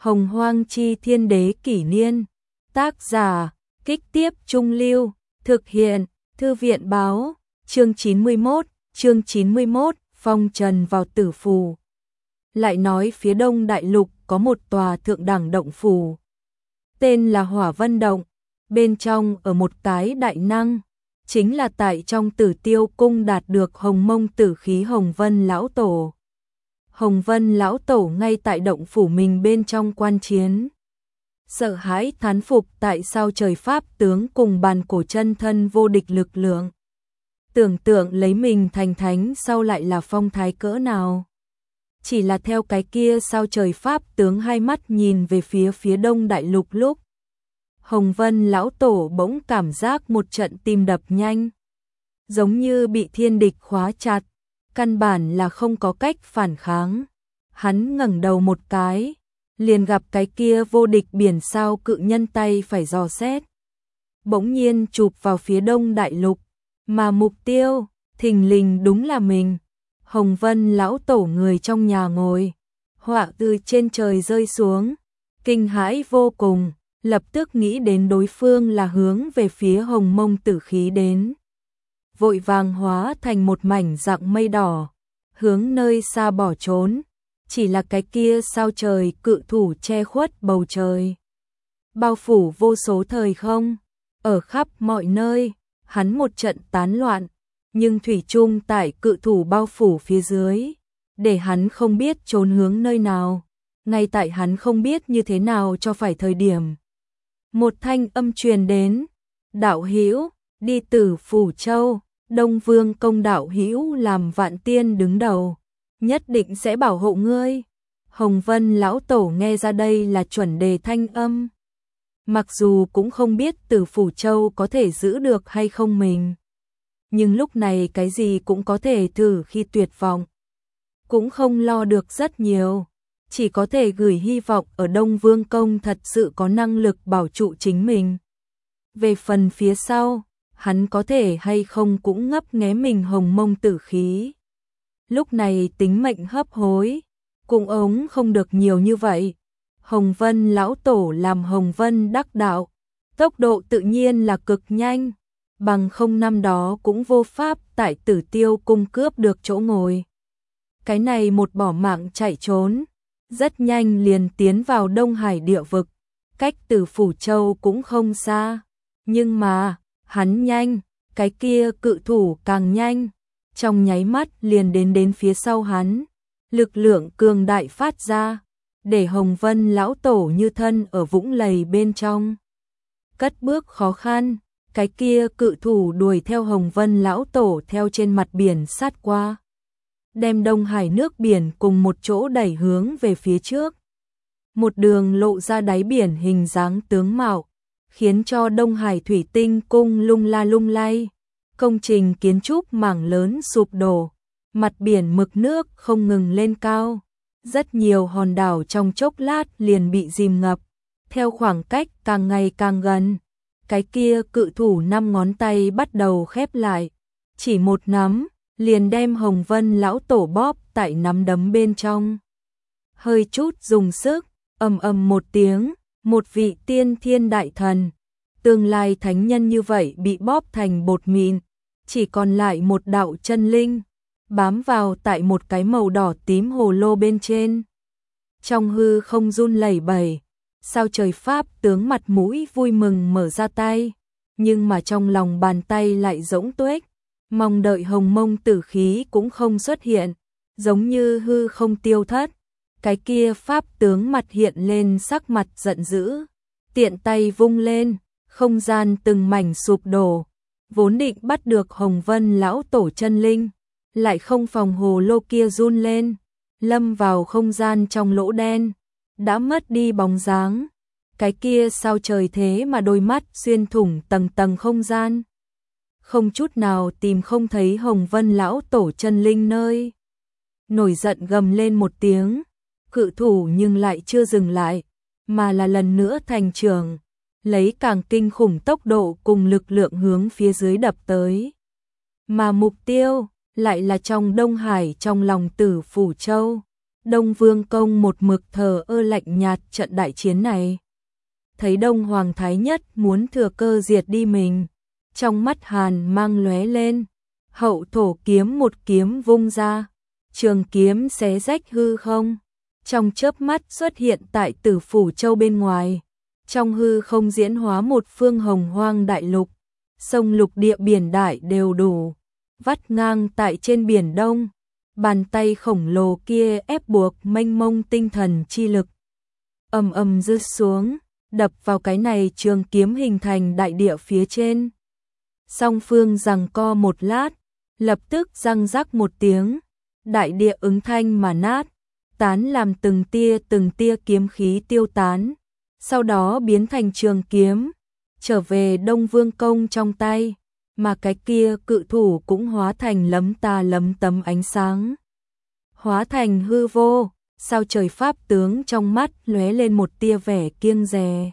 Hồng Hoang Chi Thiên Đế Kỷ Niên. Tác giả, Kích Tiếp Trung Lưu. Thực hiện, Thư viện Báo. Chương 91, phong trần vào tử phù. Lại nói phía đông đại lục có một tòa thượng đẳng động phủ. Tên là Hỏa Vân Động. Bên trong ở một cái đại năng. Chính là tại trong Tử Tiêu Cung đạt được hồng mông tử khí Hồng Vân Lão Tổ. Hồng Vân Lão Tổ ngay tại động phủ mình bên trong quan chiến. Sợ hãi thán phục tại sao trời Pháp tướng cùng bàn cổ chân thân vô địch lực lượng. Tưởng tượng lấy mình thành thánh sau lại là phong thái cỡ nào. Chỉ là theo cái kia sao trời Pháp tướng hai mắt nhìn về phía đông đại lục lúc. Hồng Vân Lão Tổ bỗng cảm giác một trận tim đập nhanh. Giống như bị thiên địch khóa chặt. Căn bản là không có cách phản kháng. Hắn ngẩng đầu một cái. Liền gặp cái kia vô địch biển sao cự nhân tay phải dò xét. Bỗng nhiên chụp vào phía đông đại lục. Mà mục tiêu, thình lình đúng là mình. Hồng Vân Lão Tổ người trong nhà ngồi. Họa từ trên trời rơi xuống. Kinh hãi vô cùng. Lập tức nghĩ đến đối phương là hướng về phía hồng mông tử khí đến. Vội vàng hóa thành một mảnh dạng mây đỏ. Hướng nơi xa bỏ trốn. Chỉ là cái kia sao trời cự thủ che khuất bầu trời. Bao phủ vô số thời không. Ở khắp mọi nơi. Hắn một trận tán loạn. Nhưng thủy chung tại cự thủ bao phủ phía dưới. Để hắn không biết trốn hướng nơi nào. Ngay tại hắn không biết như thế nào cho phải thời điểm. Một thanh âm truyền đến. Đạo hữu đi Tử Phủ Châu. Đông Vương Công đạo hữu làm Vạn Tiên đứng đầu. Nhất định sẽ bảo hộ ngươi. Hồng Vân Lão Tổ nghe ra đây là chuẩn đề thanh âm. Mặc dù cũng không biết Tử Phủ Châu có thể giữ được hay không mình. Nhưng lúc này cái gì cũng có thể thử khi tuyệt vọng. Cũng không lo được rất nhiều. Chỉ có thể gửi hy vọng ở Đông Vương Công thật sự có năng lực bảo trụ chính mình. Về phần phía sau, hắn có thể hay không cũng ngấp nghé mình hồng mông tử khí. Lúc này tính mệnh hấp hối, cũng ống không được nhiều như vậy. Hồng Vân Lão Tổ làm Hồng Vân đắc đạo, tốc độ tự nhiên là cực nhanh, bằng không năm đó cũng vô pháp tại Tử Tiêu Cung cướp được chỗ ngồi. Cái này một bỏ mạng chạy trốn, rất nhanh liền tiến vào Đông Hải địa vực, cách Tử Phủ Châu cũng không xa. Nhưng mà, hắn nhanh, cái kia cự thủ càng nhanh, trong nháy mắt liền đến phía sau hắn. Lực lượng cường đại phát ra, để Hồng Vân Lão Tổ như thân ở vũng lầy bên trong. Cất bước khó khăn, cái kia cự thủ đuổi theo Hồng Vân Lão Tổ theo trên mặt biển sát qua. Đem Đông Hải nước biển cùng một chỗ đẩy hướng về phía trước. Một đường lộ ra đáy biển hình dáng tướng mạo, khiến cho Đông Hải Thủy Tinh Cung lung la lung lay. Công trình kiến trúc mảng lớn sụp đổ, mặt biển mực nước không ngừng lên cao. Rất nhiều hòn đảo trong chốc lát liền bị dìm ngập. Theo khoảng cách càng ngày càng gần, cái kia cự thủ 5 ngón tay bắt đầu khép lại. Chỉ một nắm, liền đem Hồng Vân Lão Tổ bóp tại nắm đấm bên trong. Hơi chút dùng sức, ầm ầm một tiếng, một vị tiên thiên đại thần, tương lai thánh nhân như vậy bị bóp thành bột mịn, chỉ còn lại một đạo chân linh, bám vào tại một cái màu đỏ tím hồ lô bên trên. Trong hư không run lẩy bẩy, sao trời Pháp tướng mặt mũi vui mừng mở ra tay, nhưng mà trong lòng bàn tay lại rỗng tuếch, mong đợi hồng mông tử khí cũng không xuất hiện, giống như hư không tiêu thất. Cái kia Pháp tướng mặt hiện lên sắc mặt giận dữ, tiện tay vung lên, không gian từng mảnh sụp đổ, vốn định bắt được Hồng Vân Lão Tổ chân linh, lại không phòng hồ lô kia run lên, lâm vào không gian trong lỗ đen, đã mất đi bóng dáng. Cái kia sao trời thế mà đôi mắt xuyên thủng tầng tầng không gian, không chút nào tìm không thấy Hồng Vân Lão Tổ chân linh nơi. Nổi giận gầm lên một tiếng, cự thủ nhưng lại chưa dừng lại, mà là lần nữa thành trưởng, lấy càng kinh khủng tốc độ cùng lực lượng hướng phía dưới đập tới. Mà mục tiêu lại là trong Đông Hải, trong lòng Tử Phủ Châu. Đông Vương Công một mực thờ ơ lạnh nhạt trận đại chiến này. Thấy Đông Hoàng Thái Nhất muốn thừa cơ diệt đi mình, trong mắt hàn mang lóe lên, hậu thổ kiếm một kiếm vung ra, trường kiếm xé rách hư không, trong chớp mắt xuất hiện tại Tử Phủ Châu bên ngoài, trong hư không diễn hóa một phương hồng hoang đại lục, sông lục địa biển đại đều đủ, vắt ngang tại trên biển Đông, bàn tay khổng lồ kia ép buộc mênh mông tinh thần chi lực, ầm ầm rơi xuống, đập vào cái này trường kiếm hình thành đại địa phía trên. Song phương giằng co một lát, lập tức răng rắc một tiếng, đại địa ứng thanh mà nát, tán làm từng tia kiếm khí tiêu tán, sau đó biến thành trường kiếm, trở về Đông Vương Công trong tay, mà cái kia cự thủ cũng hóa thành lấm tấm ánh sáng, hóa thành hư vô. Sao trời pháp tướng trong mắt lóe lên một tia vẻ kiêng dè.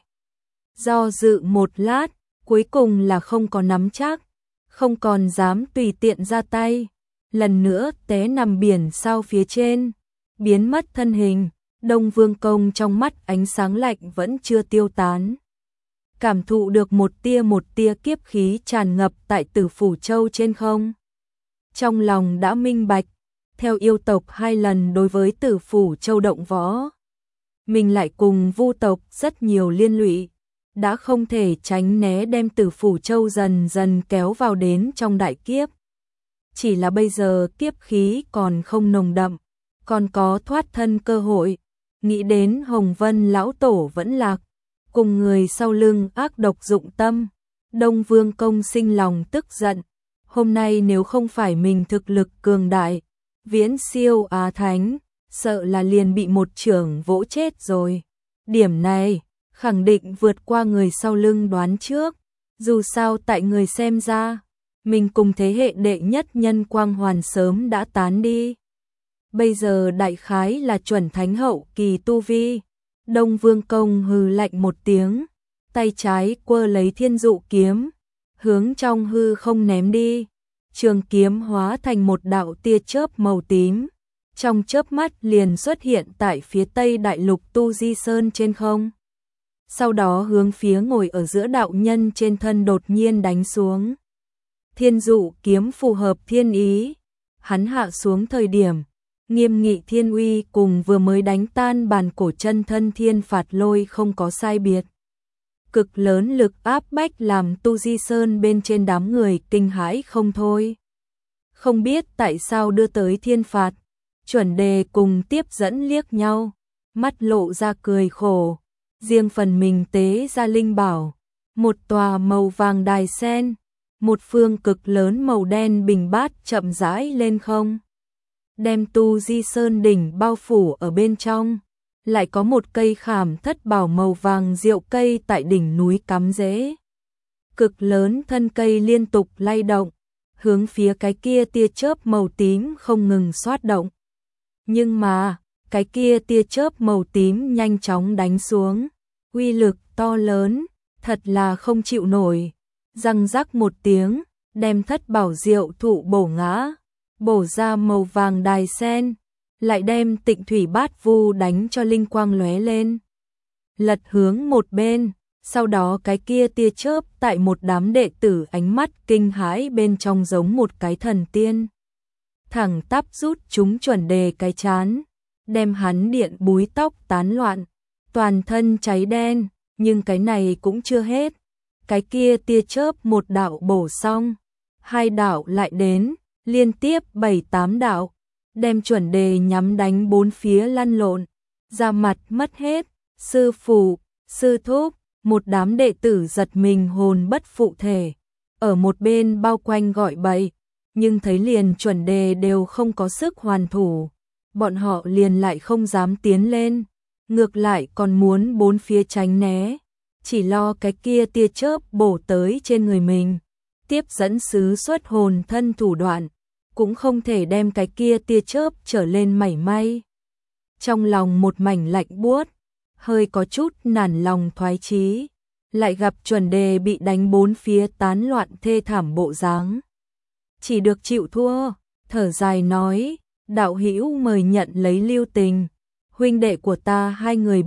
Do dự một lát, cuối cùng là không có nắm chắc, không còn dám tùy tiện ra tay, lần nữa té nằm biển sao phía trên, biến mất thân hình. Đông Vương Công trong mắt ánh sáng lạnh vẫn chưa tiêu tán. Cảm thụ được một tia kiếp khí tràn ngập tại Tử Phủ Châu trên không. Trong lòng đã minh bạch, theo yêu tộc 2 lần đối với Tử Phủ Châu động võ, mình lại cùng Vu tộc rất nhiều liên lụy, đã không thể tránh né đem Tử Phủ Châu dần dần kéo vào đến trong đại kiếp. Chỉ là bây giờ kiếp khí còn không nồng đậm, còn có thoát thân cơ hội, nghĩ đến Hồng Vân lão tổ vẫn lạc, cùng người sau lưng ác độc dụng tâm, Đông Vương Công sinh lòng tức giận, hôm nay nếu không phải mình thực lực cường đại, viễn siêu Á Thánh, sợ là liền bị một chưởng vỗ chết rồi. Điểm này, khẳng định vượt qua người sau lưng đoán trước, dù sao tại người xem ra, mình cùng thế hệ đệ nhất nhân quang hoàn sớm đã tán đi. Bây giờ đại khái là chuẩn thánh hậu kỳ tu vi. Đông Vương Công hừ lạnh một tiếng, tay trái quơ lấy thiên dụ kiếm, hướng trong hư không ném đi. Trường kiếm hóa thành một đạo tia chớp màu tím, trong chớp mắt liền xuất hiện tại phía tây đại lục Tu Di Sơn trên không. Sau đó hướng phía ngồi ở giữa đạo nhân trên thân đột nhiên đánh xuống. Thiên dụ kiếm phù hợp thiên ý, hắn hạ xuống thời điểm, nghiêm nghị thiên uy cùng vừa mới đánh tan bàn cổ chân thân thiên phạt lôi không có sai biệt. Cực lớn lực áp bách làm Tu Di Sơn bên trên đám người kinh hãi không thôi. Không biết tại sao đưa tới thiên phạt, chuẩn đề cùng tiếp dẫn liếc nhau, mắt lộ ra cười khổ, riêng phần mình tế ra linh bảo, một tòa màu vàng đài sen, một phương cực lớn màu đen bình bát chậm rãi lên không, đem Tu Di Sơn đỉnh bao phủ ở bên trong, lại có một cây khảm thất bảo màu vàng diệu cây tại đỉnh núi cắm rễ. Cực lớn thân cây liên tục lay động, hướng phía cái kia tia chớp màu tím không ngừng xoát động. Nhưng mà, cái kia tia chớp màu tím nhanh chóng đánh xuống, uy lực to lớn, thật là không chịu nổi. Răng rắc một tiếng, đem thất bảo diệu thụ bổ ngã, bổ ra màu vàng đài sen, lại đem Tịnh Thủy Bát Vu đánh cho linh quang lóe lên. Lật hướng một bên, sau đó cái kia tia chớp tại một đám đệ tử ánh mắt kinh hãi bên trong giống một cái thần tiên. Thẳng tắp rút chúng chuẩn đề cái chán, đem hắn điện búi tóc tán loạn, toàn thân cháy đen, nhưng cái này cũng chưa hết. Cái kia tia chớp một đạo bổ xong, 2 đạo lại đến, liên tiếp 7-8 đạo, đem chuẩn đề nhắm đánh 4 phía lăn lộn, ra mặt mất hết, sư phụ, sư thúc, một đám đệ tử giật mình hồn bất phụ thể, ở một bên bao quanh gọi bậy, nhưng thấy liền chuẩn đề đều không có sức hoàn thủ, bọn họ liền lại không dám tiến lên, ngược lại còn muốn 4 phía tránh né, chỉ lo cái kia tia chớp bổ tới trên người mình, tiếp dẫn sứ xuất hồn thân thủ đoạn, cũng không thể đem cái kia tia chớp trở lên mảy may. Trong lòng một mảnh lạnh buốt, hơi có chút nản lòng thoái chí, lại gặp chuẩn đề bị đánh 4 phía tán loạn thê thảm bộ dáng. Chỉ được chịu thua, thở dài nói, đạo hữu mời nhận lấy lưu tình. Huynh đệ của ta hai người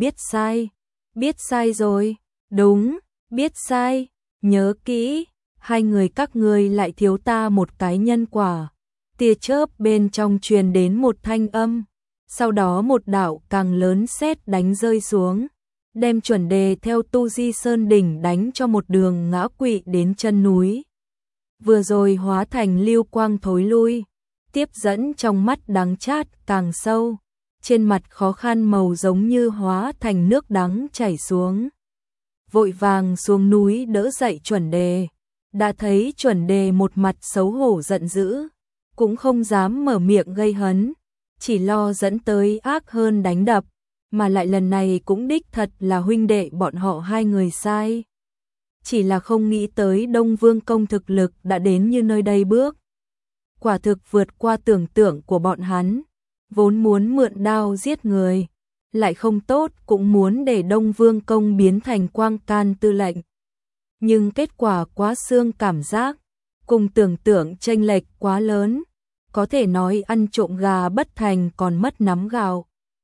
biết sai rồi, đúng, biết sai, nhớ kỹ, hai người các ngươi lại thiếu ta một cái nhân quả. Tia chớp bên trong truyền đến một thanh âm, sau đó một đạo càng lớn sét đánh rơi xuống, đem Chuẩn Đề theo Tu Di Sơn đỉnh đánh cho một đường ngã quỵ đến chân núi. Vừa rồi hóa thành lưu quang thối lui, tiếp dẫn trong mắt đắng chát càng sâu, trên mặt khó khăn màu giống như hóa thành nước đắng chảy xuống. Vội vàng xuống núi đỡ dậy Chuẩn Đề, đã thấy Chuẩn Đề một mặt xấu hổ giận dữ, cũng không dám mở miệng gây hấn, chỉ lo dẫn tới ác hơn đánh đập, mà lại lần này cũng đích thật là huynh đệ bọn họ hai người sai. Chỉ là không nghĩ tới Đông Vương công thực lực đã đến như nơi đây bước. Quả thực vượt qua tưởng tượng của bọn hắn, vốn muốn mượn đao giết người, lại không tốt cũng muốn để Đông Vương công biến thành Quang Can tư lệnh. Nhưng kết quả quá xương cảm giác, cùng tưởng tượng chênh lệch quá lớn, có thể nói ăn trộm gà bất thành còn mất nắm gạo.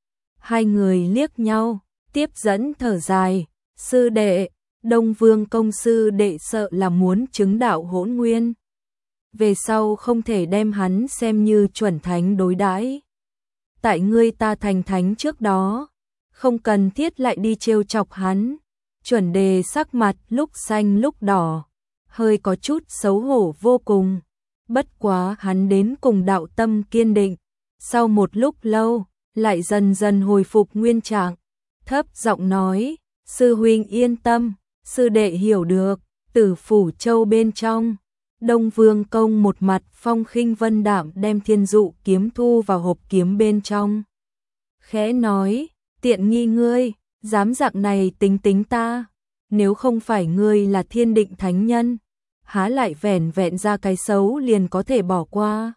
Hai người liếc nhau, tiếp dẫn thở dài, sư đệ, Đông Vương công sư đệ sợ là muốn chứng đạo hỗn nguyên. Về sau không thể đem hắn xem như chuẩn thánh đối đãi. Tại ngươi ta thành thánh trước đó, không cần thiết lại đi trêu chọc hắn. Chuẩn Đề sắc mặt lúc xanh lúc đỏ, hơi có chút xấu hổ vô cùng. Bất quá hắn đến cùng đạo tâm kiên định, sau một lúc lâu, lại dần dần hồi phục nguyên trạng, thấp giọng nói, sư huynh yên tâm, sư đệ hiểu được. Tử Phủ Châu bên trong, Đông Vương công một mặt phong khinh vân đạm đem Thiên Dụ kiếm thu vào hộp kiếm bên trong. Khẽ nói, tiện nghi ngươi, dám dạng này tính tính ta, nếu không phải ngươi là thiên định thánh nhân, há lại vẻn vẹn ra cái xấu liền có thể bỏ qua.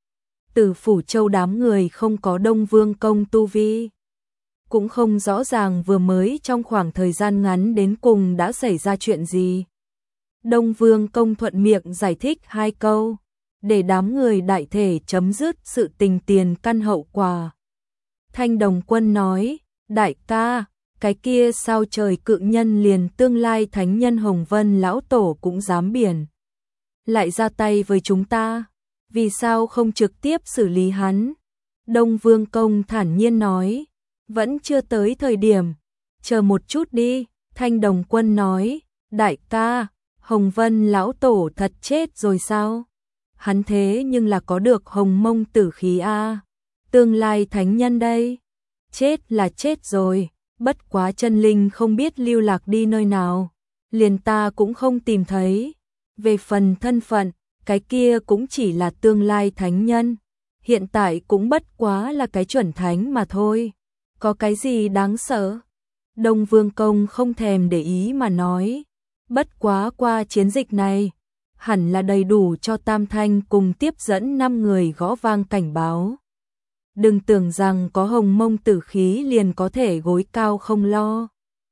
Tử Phủ Châu đám người không có Đông Vương công tu vi, cũng không rõ ràng vừa mới trong khoảng thời gian ngắn đến cùng đã xảy ra chuyện gì. Đông Vương công thuận miệng giải thích hai câu, để đám người đại thể chấm dứt sự tình tiền căn hậu quả. Thanh Đồng Quân nói, đại ca, cái kia sao trời cự nhân liền tương lai thánh nhân Hồng Vân lão tổ cũng dám biển lại ra tay với chúng ta, vì sao không trực tiếp xử lý hắn? Đông Vương công thản nhiên nói, vẫn chưa tới thời điểm, chờ một chút đi. Thanh Đồng Quân nói, đại ca, Hồng Vân lão tổ thật chết rồi sao? Hắn thế nhưng là có được hồng mông tử khí a, tương lai thánh nhân đây. Chết là chết rồi, bất quá chân linh không biết lưu lạc đi nơi nào, liền ta cũng không tìm thấy. Về phần thân phận, cái kia cũng chỉ là tương lai thánh nhân, hiện tại cũng bất quá là cái chuẩn thánh mà thôi, có cái gì đáng sợ? Đông Vương công không thèm để ý mà nói, bất quá qua chiến dịch này, hẳn là đầy đủ cho Tam Thanh cùng tiếp dẫn 5 người gõ vang cảnh báo. Đừng tưởng rằng có hồng mông tử khí liền có thể gối cao không lo.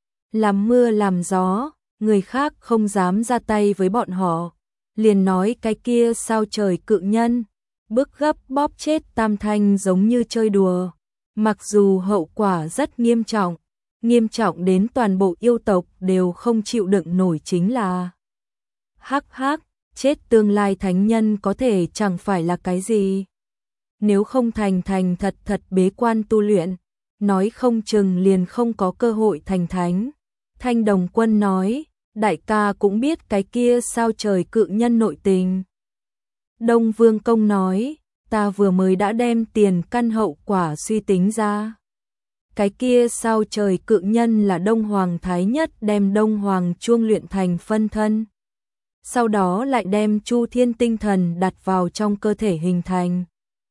Làm mưa làm gió, người khác không dám ra tay với bọn họ. Liền nói cái kia sao trời cự nhân, bước gấp bóp chết Tam Thanh giống như chơi đùa. Mặc dù hậu quả rất nghiêm trọng đến toàn bộ yêu tộc đều không chịu đựng nổi chính là. Hắc hắc, chết tương lai thánh nhân có thể chẳng phải là cái gì. Nếu không thành thật bế quan tu luyện, nói không chừng liền không có cơ hội thành thánh. Thanh Đồng Quân nói, đại ca cũng biết cái kia sao trời cự nhân nội tình. Đông Vương công nói, ta vừa mới đã đem tiền căn hậu quả suy tính ra. Cái kia sao trời cự nhân là Đông Hoàng Thái Nhất đem Đông Hoàng chuông luyện thành phân thân. Sau đó lại đem Chu Thiên tinh thần đặt vào trong cơ thể hình thành.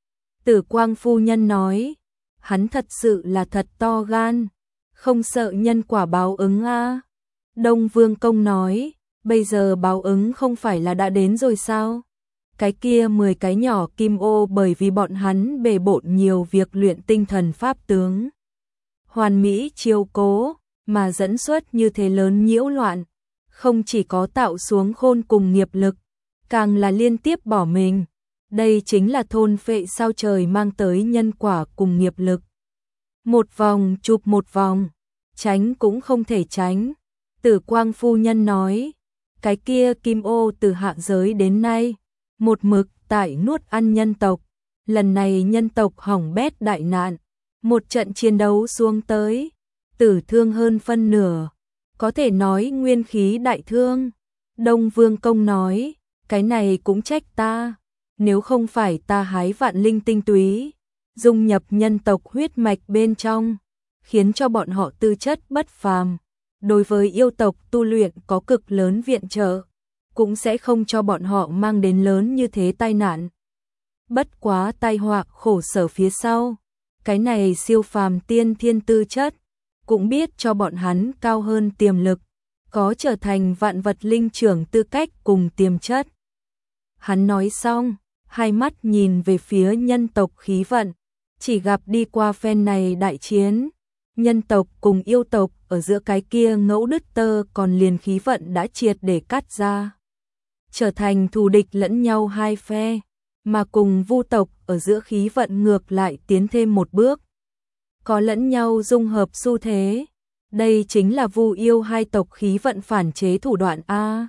Tử Quang phu nhân nói, hắn thật sự là thật to gan, không sợ nhân quả báo ứng a. Đông Vương công nói, bây giờ báo ứng không phải là đã đến rồi sao? Cái kia 10 cái nhỏ kim ô bởi vì bọn hắn bề bộn nhiều việc luyện tinh thần pháp tướng. Hoàn mỹ chiếu cố, mà dẫn xuất như thế lớn nhiễu loạn, không chỉ có tạo xuống khôn cùng nghiệp lực, càng là liên tiếp bỏ mình. Đây chính là thôn phệ sao trời mang tới nhân quả cùng nghiệp lực. Một vòng chụp một vòng, tránh cũng không thể tránh. Tử Quang phu nhân nói, cái kia Kim Ô từ hạ giới đến nay, một mực tại nuốt ăn nhân tộc. Lần này nhân tộc hỏng bét đại nạn, một trận chiến đấu xuống tới, tử thương hơn phân nửa, có thể nói nguyên khí đại thương. Đông Vương Công nói, cái này cũng trách ta, nếu không phải ta hái vạn linh tinh túy, dung nhập nhân tộc huyết mạch bên trong, khiến cho bọn họ tư chất bất phàm, đối với yêu tộc tu luyện có cực lớn viện trợ, cũng sẽ không cho bọn họ mang đến lớn như thế tai nạn. Bất quá tai họa khổ sở phía sau, cái này siêu phàm tiên thiên tư chất, cũng biết cho bọn hắn cao hơn tiềm lực, có trở thành vạn vật linh trưởng tư cách cùng tiềm chất. Hắn nói xong, hai mắt nhìn về phía nhân tộc khí vận, chỉ gặp đi qua phen này đại chiến, nhân tộc cùng yêu tộc ở giữa cái kia ngẫu đứt tơ còn liền khí vận đã triệt để cắt ra, trở thành thù địch lẫn nhau hai phe, mà cùng Vu tộc ở giữa khí vận ngược lại tiến thêm một bước, có lẫn nhau dung hợp xu thế. Đây chính là Vu yêu hai tộc khí vận phản chế thủ đoạn a.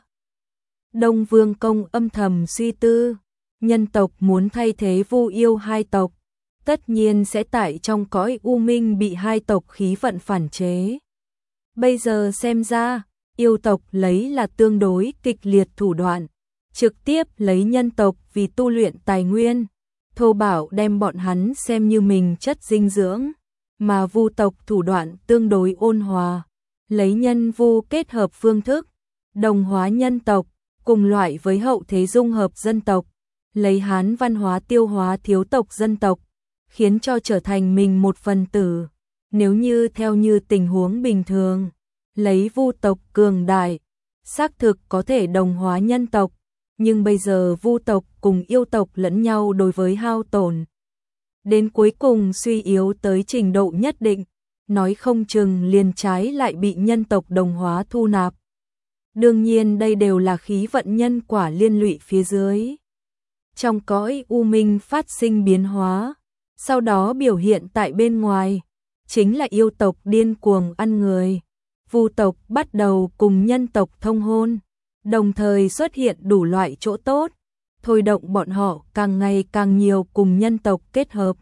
Đông Vương Công âm thầm suy tư, nhân tộc muốn thay thế Vu yêu hai tộc, tất nhiên sẽ tại trong cõi u minh bị hai tộc khí vận phản chế. Bây giờ xem ra, yêu tộc lấy là tương đối kịch liệt thủ đoạn, trực tiếp lấy nhân tộc vì tu luyện tài nguyên, thô bạo đem bọn hắn xem như mình chất dinh dưỡng, mà Vu tộc thủ đoạn tương đối ôn hòa, lấy nhân vu kết hợp phương thức, đồng hóa nhân tộc, cùng loại với hậu thế dung hợp dân tộc, lấy Hán văn hóa tiêu hóa thiếu tộc dân tộc, khiến cho trở thành mình một phần tử. Nếu như theo như tình huống bình thường, lấy Vu tộc cường đại, xác thực có thể đồng hóa nhân tộc, nhưng bây giờ Vu tộc cùng yêu tộc lẫn nhau đối với hao tổn, đến cuối cùng suy yếu tới trình độ nhất định, nói không chừng liền trái lại bị nhân tộc đồng hóa thu nạp. Đương nhiên đây đều là khí vận nhân quả liên lụy phía dưới. Trong cõi u minh phát sinh biến hóa, sau đó biểu hiện tại bên ngoài, chính là yêu tộc điên cuồng ăn người. Vu tộc bắt đầu cùng nhân tộc thông hôn, đồng thời xuất hiện đủ loại chỗ tốt, thôi động bọn họ càng ngày càng nhiều cùng nhân tộc kết hợp.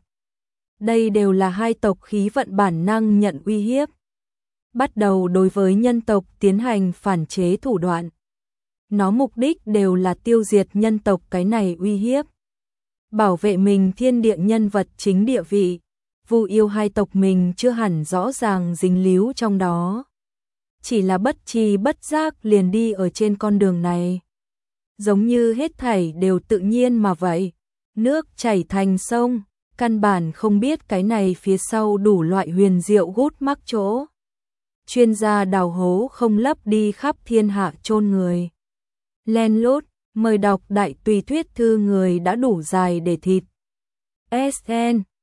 Đây đều là hai tộc khí vận bản năng nhận uy hiếp, bắt đầu đối với nhân tộc tiến hành phản chế thủ đoạn. Nó mục đích đều là tiêu diệt nhân tộc cái này uy hiếp, bảo vệ mình thiên địa nhân vật chính địa vị. Vu yêu hai tộc mình chưa hẳn rõ ràng dính líu trong đó, chỉ là bất tri bất giác liền đi ở trên con đường này. Giống như hết thảy đều tự nhiên mà vậy, nước chảy thành sông, căn bản không biết cái này phía sau đủ loại huyền diệu gút mắc chỗ. Chuyên gia đào hố không lấp đi khắp thiên hạ chôn người. Len lút, mời đọc đại tùy thuyết thư người đã đủ dài để thịt. SN